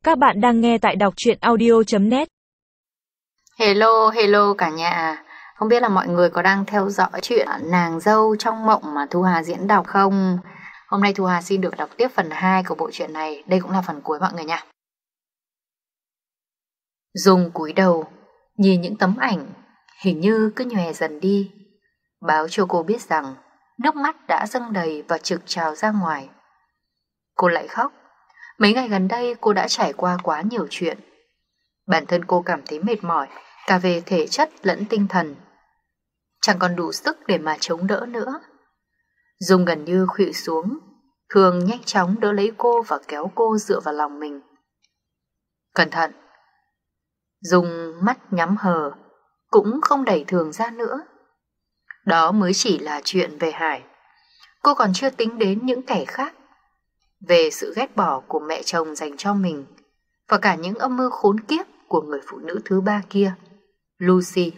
Các bạn đang nghe tại đọc truyện audio.net. Hello cả nhà. Không biết là mọi người có đang theo dõi chuyện Nàng dâu trong mộng mà Thu Hà diễn đọc không? Hôm nay Thu Hà xin được đọc tiếp phần 2 của bộ truyện này. Đây cũng là phần cuối mọi người nha. Dung cúi đầu, nhìn những tấm ảnh hình như cứ nhòe dần đi, báo cho cô biết rằng nước mắt đã dâng đầy và trực trào ra ngoài. Cô lại khóc. Mấy ngày gần đây cô đã trải qua quá nhiều chuyện. Bản thân cô cảm thấy mệt mỏi, cả về thể chất lẫn tinh thần. Chẳng còn đủ sức để mà chống đỡ nữa. Dung gần như khuỵu xuống, Thường nhanh chóng đỡ lấy cô và kéo cô dựa vào lòng mình. Cẩn thận. Dung mắt nhắm hờ, cũng không đẩy Thường ra nữa. Đó mới chỉ là chuyện về Hải. Cô còn chưa tính đến những kẻ khác, về sự ghét bỏ của mẹ chồng dành cho mình, và cả những âm mưu khốn kiếp của người phụ nữ thứ ba kia, Lucy.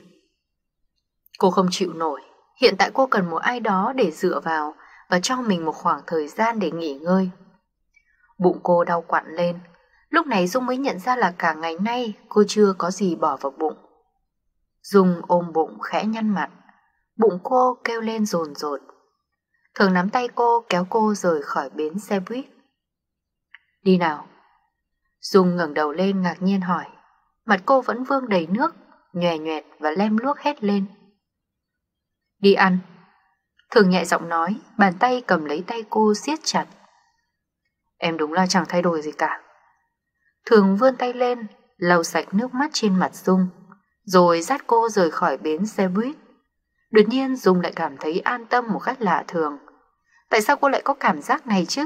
Cô không chịu nổi. Hiện tại cô cần một ai đó để dựa vào và cho mình một khoảng thời gian để nghỉ ngơi. Bụng cô đau quặn lên. Lúc này Dung mới nhận ra là cả ngày nay cô chưa có gì bỏ vào bụng. Dung ôm bụng khẽ nhăn mặt. Bụng cô kêu lên dồn dột. Thường nắm tay cô kéo cô rời khỏi bến xe buýt. Đi nào. Dung ngẩng đầu lên ngạc nhiên hỏi. Mặt cô vẫn vương đầy nước, nhòe nhoẹt và lem luốc hét lên. Đi ăn. Thường nhẹ giọng nói, bàn tay cầm lấy tay cô siết chặt. Em đúng là chẳng thay đổi gì cả. Thường vươn tay lên, lau sạch nước mắt trên mặt Dung, rồi dắt cô rời khỏi bến xe buýt. Đột nhiên Dung lại cảm thấy an tâm một cách lạ thường. Tại sao cô lại có cảm giác này chứ?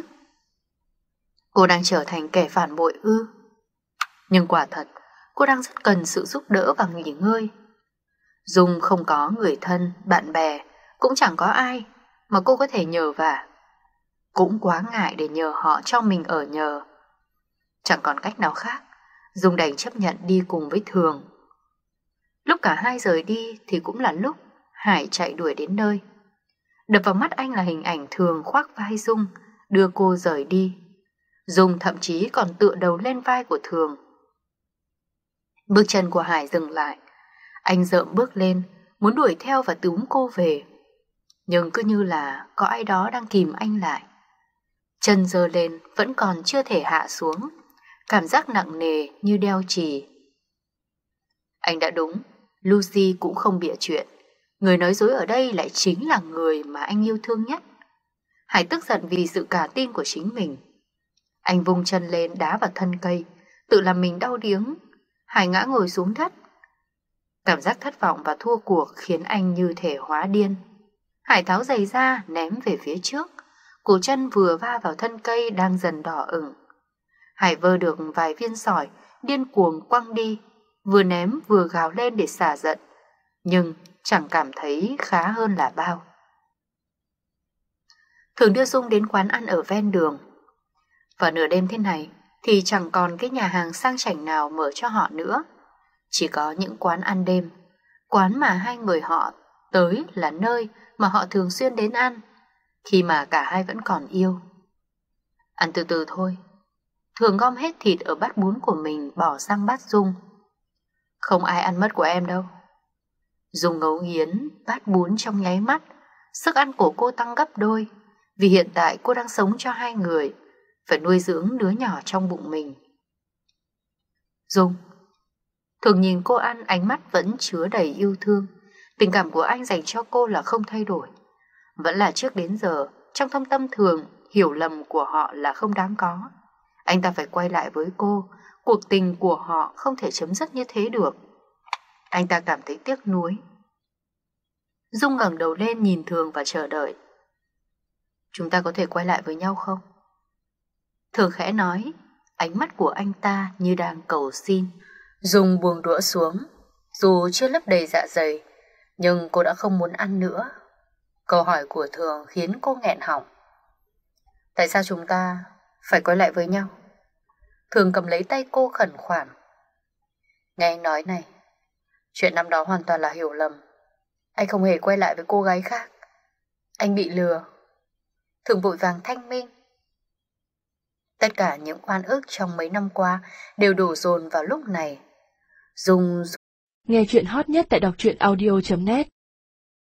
Cô đang trở thành kẻ phản bội ư? Nhưng quả thật, cô đang rất cần sự giúp đỡ và nghỉ ngơi. Dung không có người thân, bạn bè, cũng chẳng có ai mà cô có thể nhờ vả. Cũng quá ngại để nhờ họ cho mình ở nhờ. Chẳng còn cách nào khác, Dung đành chấp nhận đi cùng với Thường. Lúc cả hai rời đi thì cũng là lúc Hải chạy đuổi đến nơi. Đập vào mắt anh là hình ảnh Thường khoác vai Dung, đưa cô rời đi. Dung thậm chí còn tựa đầu lên vai của Thường. Bước chân của Hải dừng lại. Anh rợm bước lên, muốn đuổi theo và túm cô về. Nhưng cứ như là có ai đó đang kìm anh lại. Chân giơ lên vẫn còn chưa thể hạ xuống, cảm giác nặng nề như đeo chì. Anh đã đúng, Lucy cũng không bịa chuyện. Người nói dối ở đây lại chính là người mà anh yêu thương nhất. Hải tức giận vì sự cả tin của chính mình. Anh vung chân lên đá vào thân cây, tự làm mình đau điếng. Hải ngã ngồi xuống đất. Cảm giác thất vọng và thua cuộc khiến anh như thể hóa điên. Hải tháo giày ra ném về phía trước. Cổ chân vừa va vào thân cây đang dần đỏ ửng. Hải vơ được vài viên sỏi, điên cuồng quăng đi, vừa ném vừa gào lên để xả giận, nhưng chẳng cảm thấy khá hơn là bao. Thường đưa Dung đến quán ăn ở ven đường. Vào nửa đêm thế này thì chẳng còn cái nhà hàng sang chảnh nào mở cho họ nữa. Chỉ có những quán ăn đêm, quán mà hai người họ tới là nơi mà họ thường xuyên đến ăn, khi mà cả hai vẫn còn yêu. Ăn từ từ thôi. Thường gom hết thịt ở bát bún của mình bỏ sang bát Dung. Không ai ăn mất của em đâu. Dung ngấu nghiến bát bún trong nháy mắt. Sức ăn của cô tăng gấp đôi, vì hiện tại cô đang sống cho hai người, phải nuôi dưỡng đứa nhỏ trong bụng mình. Dung. Thường nhìn cô ăn, ánh mắt vẫn chứa đầy yêu thương. Tình cảm của anh dành cho cô là không thay đổi. Vẫn là trước đến giờ, trong thâm tâm Thường, hiểu lầm của họ là không đáng có. Anh ta phải quay lại với cô. Cuộc tình của họ không thể chấm dứt như thế được. Anh ta cảm thấy tiếc nuối. Dung ngẩng đầu lên nhìn Thường và chờ đợi. Chúng ta có thể quay lại với nhau không? Thường khẽ nói. Ánh mắt của anh ta như đang cầu xin. Dung buông đũa xuống. Dù chưa lấp đầy dạ dày, nhưng cô đã không muốn ăn nữa. Câu hỏi của Thường khiến cô nghẹn họng. Tại sao chúng ta phải quay lại với nhau? Thường cầm lấy tay cô khẩn khoản. Nghe anh nói này, chuyện năm đó hoàn toàn là hiểu lầm. Anh không hề quay lại với cô gái khác. Anh bị lừa. Thường vội vàng thanh minh. Tất cả những oan ức trong mấy năm qua đều đổ dồn vào lúc này. Dung Nghe chuyện hot nhất tại đọc truyện audio.net